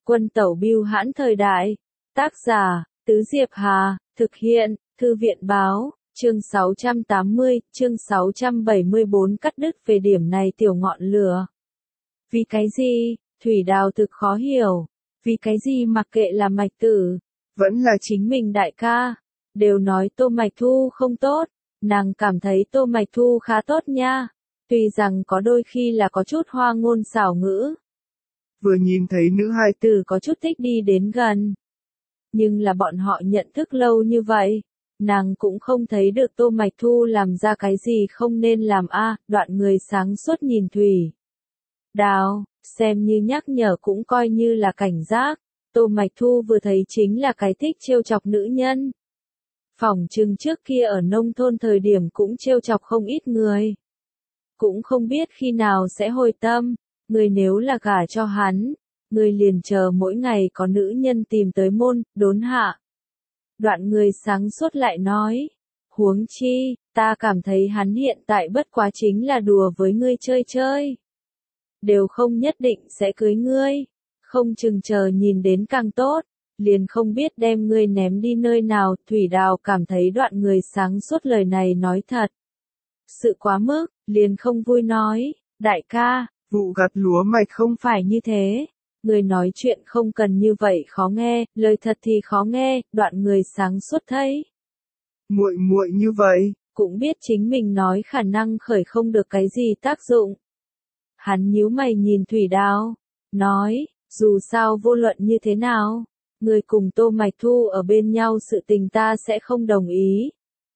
Quân tẩu bưu hãn thời đại. Tác giả, Tứ Diệp Hà, thực hiện, Thư viện báo, chương 680, chương 674 cắt đứt về điểm này tiểu ngọn lửa. Vì cái gì, Thủy Đào thực khó hiểu, vì cái gì mặc kệ là Mạch Tử, vẫn là chính mình đại ca, đều nói Tô Mạch Thu không tốt, nàng cảm thấy Tô Mạch Thu khá tốt nha, tuy rằng có đôi khi là có chút hoa ngôn xảo ngữ. Vừa nhìn thấy nữ hài tử có chút thích đi đến gần. Nhưng là bọn họ nhận thức lâu như vậy, nàng cũng không thấy được Tô Mạch Thu làm ra cái gì không nên làm đoạn người sáng suốt nhìn Thủy Đào, xem như nhắc nhở cũng coi như là cảnh giác, Tô Mạch Thu vừa thấy chính là cái thích trêu chọc nữ nhân. Phỏng chừng trước kia ở nông thôn thời điểm cũng trêu chọc không ít người. Cũng không biết khi nào sẽ hồi tâm, người nếu là gả cho hắn, người liền chờ mỗi ngày có nữ nhân tìm tới môn, đốn hạ. Đoạn người sáng suốt lại nói, huống chi, ta cảm thấy hắn hiện tại bất quá chính là đùa với ngươi chơi chơi. Đều không nhất định sẽ cưới ngươi, không chừng chờ nhìn đến càng tốt, liền không biết đem ngươi ném đi nơi nào. Thủy Đào cảm thấy đoạn người sáng suốt lời này nói thật. Sự quá mức, liền không vui nói, đại ca, vụ gặt lúa mạch không phải như thế. Người nói chuyện không cần như vậy khó nghe, lời thật thì khó nghe, đoạn người sáng suốt thấy. Muội như vậy, cũng biết chính mình nói khả năng khởi không được cái gì tác dụng. Hắn nhíu mày nhìn Thủy Đào, nói, dù sao vô luận như thế nào, người cùng Tô Mạch Thu ở bên nhau sự tình ta sẽ không đồng ý.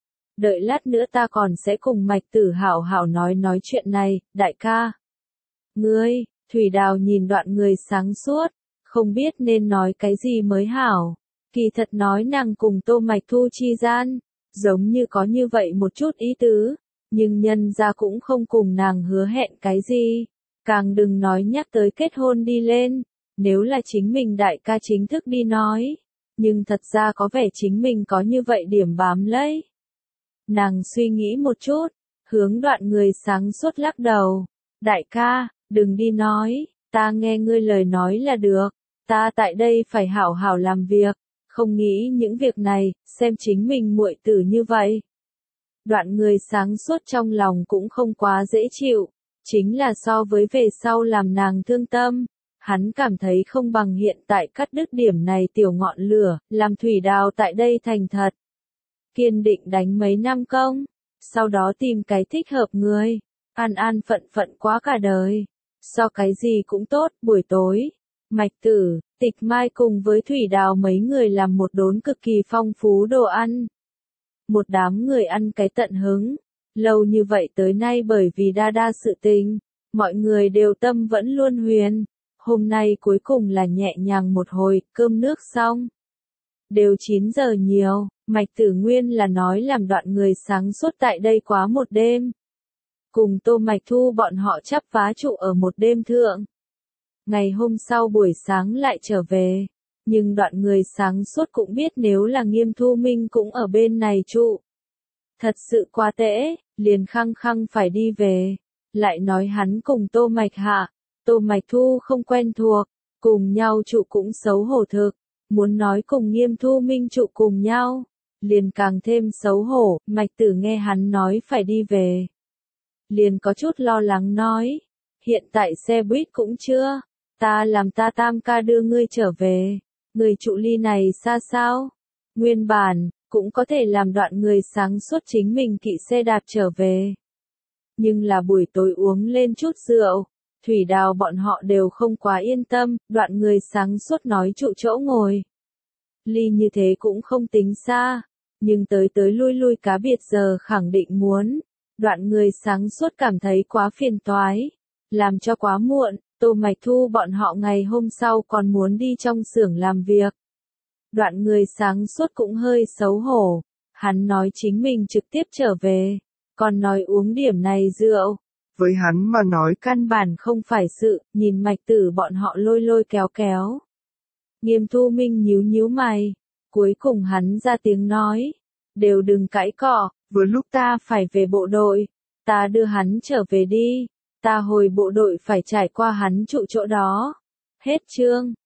Đợi lát nữa ta còn sẽ cùng Mạch Tử hảo hảo nói chuyện này, đại ca. Ngươi, Thủy Đào nhìn đoạn người sáng suốt, không biết nên nói cái gì mới hảo. Kỳ thật nói nàng cùng Tô Mạch Thu chi gian, giống như có như vậy một chút ý tứ, nhưng nhân ra cũng không cùng nàng hứa hẹn cái gì, càng đừng nói nhắc tới kết hôn đi lên, nếu là chính mình đại ca chính thức đi nói, nhưng thật ra có vẻ chính mình có như vậy điểm bám lấy. Nàng suy nghĩ một chút, hướng đoạn người sáng suốt lắc đầu, đại ca, đừng đi nói, ta nghe ngươi lời nói là được, ta tại đây phải hảo hảo làm việc, không nghĩ những việc này, xem chính mình muội tử như vậy. Đoạn người sáng suốt trong lòng cũng không quá dễ chịu, chính là so với về sau làm nàng thương tâm, hắn cảm thấy không bằng hiện tại cắt đứt điểm này tiểu ngọn lửa, làm Thủy Đào tại đây thành thật. Kiên định đánh mấy năm công, sau đó tìm cái thích hợp người, an an phận phận quá cả đời. So cái gì cũng tốt. Buổi tối, Mạch Tử, Tịch Mai cùng với Thủy Đào mấy người làm một đốn cực kỳ phong phú đồ ăn. Một đám người ăn cái tận hứng. Lâu như vậy tới nay bởi vì đa sự tình, mọi người đều tâm vẫn luôn huyền. Hôm nay cuối cùng là nhẹ nhàng một hồi, cơm nước xong. Đều 9 giờ nhiều, Mạch Tử nguyên là nói làm đoạn người sáng suốt tại đây quá một đêm. Cùng Tô Mạch Thu bọn họ chắp vá trụ ở một đêm thượng. Ngày hôm sau buổi sáng lại trở về, nhưng đoạn người sáng suốt cũng biết nếu là Nghiêm Thu Minh cũng ở bên này trụ. Thật sự quá tệ, liền khăng phải đi về, lại nói hắn cùng Tô Mạch Tô Mạch Thu không quen thuộc, cùng nhau trụ cũng xấu hổ thực, muốn nói cùng Nghiêm Thu Minh trụ cùng nhau, liền càng thêm xấu hổ. Mạch Tử nghe hắn nói phải đi về, liền có chút lo lắng nói, hiện tại xe buýt cũng chưa, ta làm ta tam ca đưa ngươi trở về, người trụ ly này xa sao? Nguyên bản, cũng có thể làm đoạn người sáng suốt chính mình kỵ xe đạp trở về. Nhưng là buổi tối uống lên chút rượu, Thủy Đào bọn họ đều không quá yên tâm, đoạn người sáng suốt nói trụ chỗ ngồi. Ly như thế cũng không tính xa, nhưng tới lui cá biệt giờ khẳng định muốn. Đoạn người sáng suốt cảm thấy quá phiền toái, làm cho quá muộn, Tô Mạch Thu bọn họ ngày hôm sau còn muốn đi trong xưởng làm việc. Đoạn người sáng suốt cũng hơi xấu hổ, hắn nói chính mình trực tiếp trở về, còn nói uống điểm này rượu. Với hắn mà nói căn bản không phải sự, nhìn Mạch Tử bọn họ lôi kéo. Nghiêm Thu Minh nhíu mày, cuối cùng hắn ra tiếng nói, đều đừng cãi cọ. Vừa lúc ta phải về bộ đội, ta đưa hắn trở về đi, ta hồi bộ đội phải trải qua hắn trụ chỗ đó. Hết chương.